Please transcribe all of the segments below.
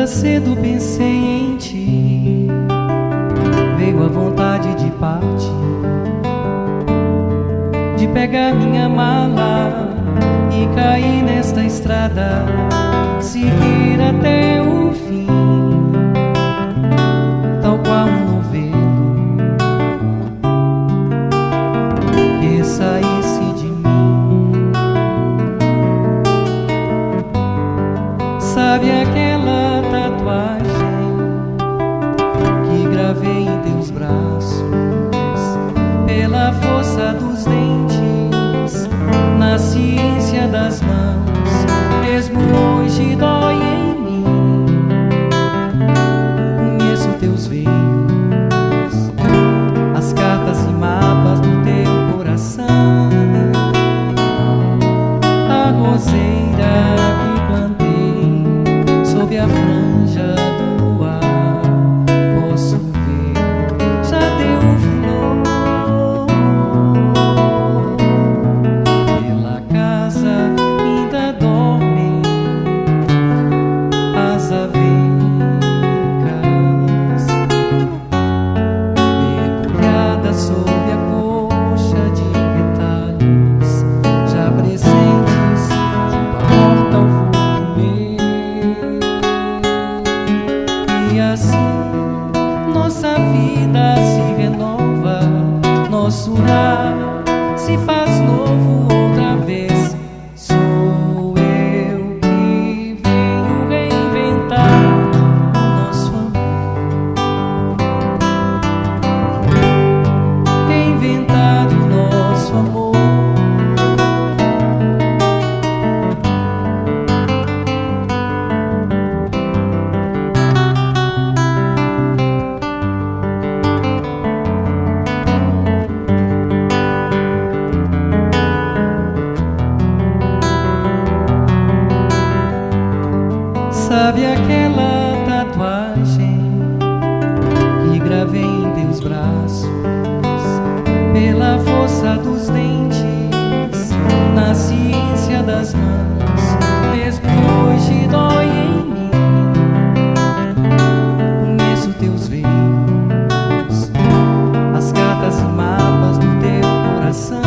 Cedo pensei em ti, veio a vontade de partir, de pegar minha mala e cair nesta estrada, seguir até o fim, tal qual um novelo que saísse de mim. Sabe aquela tatuagem que gravei em teus braços, pela força dos dentes, na ciência das mãos, mesmo hoje dói em mim. Conheço teus veios, as cartas e mapas do teu coração, a roseira que plantei sob a franja do luar, posso ver, já deu flor. Pela casa ainda dormem as avencas, mergulhadas sob a coxa de retalhos, já presentes junto à porta ao vulto meu. E assim nossa vida se renova, nosso lar se faz novo outra vez. Sou eu que venho reinventar o nosso amor, reinventar o nosso amor. Sabe aquela tatuagem que gravei em teus braços, pela força dos dentes, na ciência das mãos, mesmo hoje dói em mim. Conheço teus veios, as cartas e mapas do teu coração,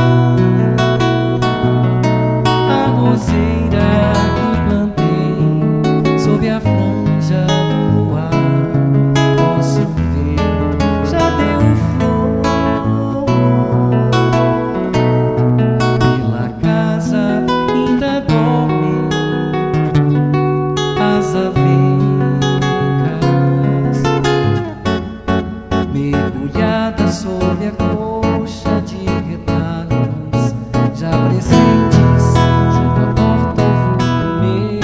a roseira que plantei sob a franja do luar, posso ver, já deu flor. Pela casa ainda dormem as avencas, mergulhadas sob a coxa de retalhos, já presentes junto à porta ao vulto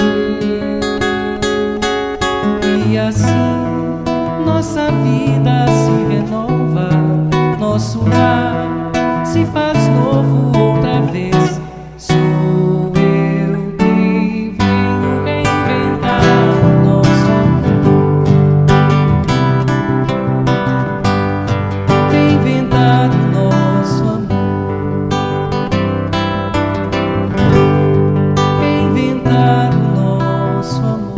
meu. E assim nossa vida se renova, nosso lar se faz novo outra vez. Sou eu que venho reinventar o nosso amor, reinventar o nosso amor, reinventar o nosso amor.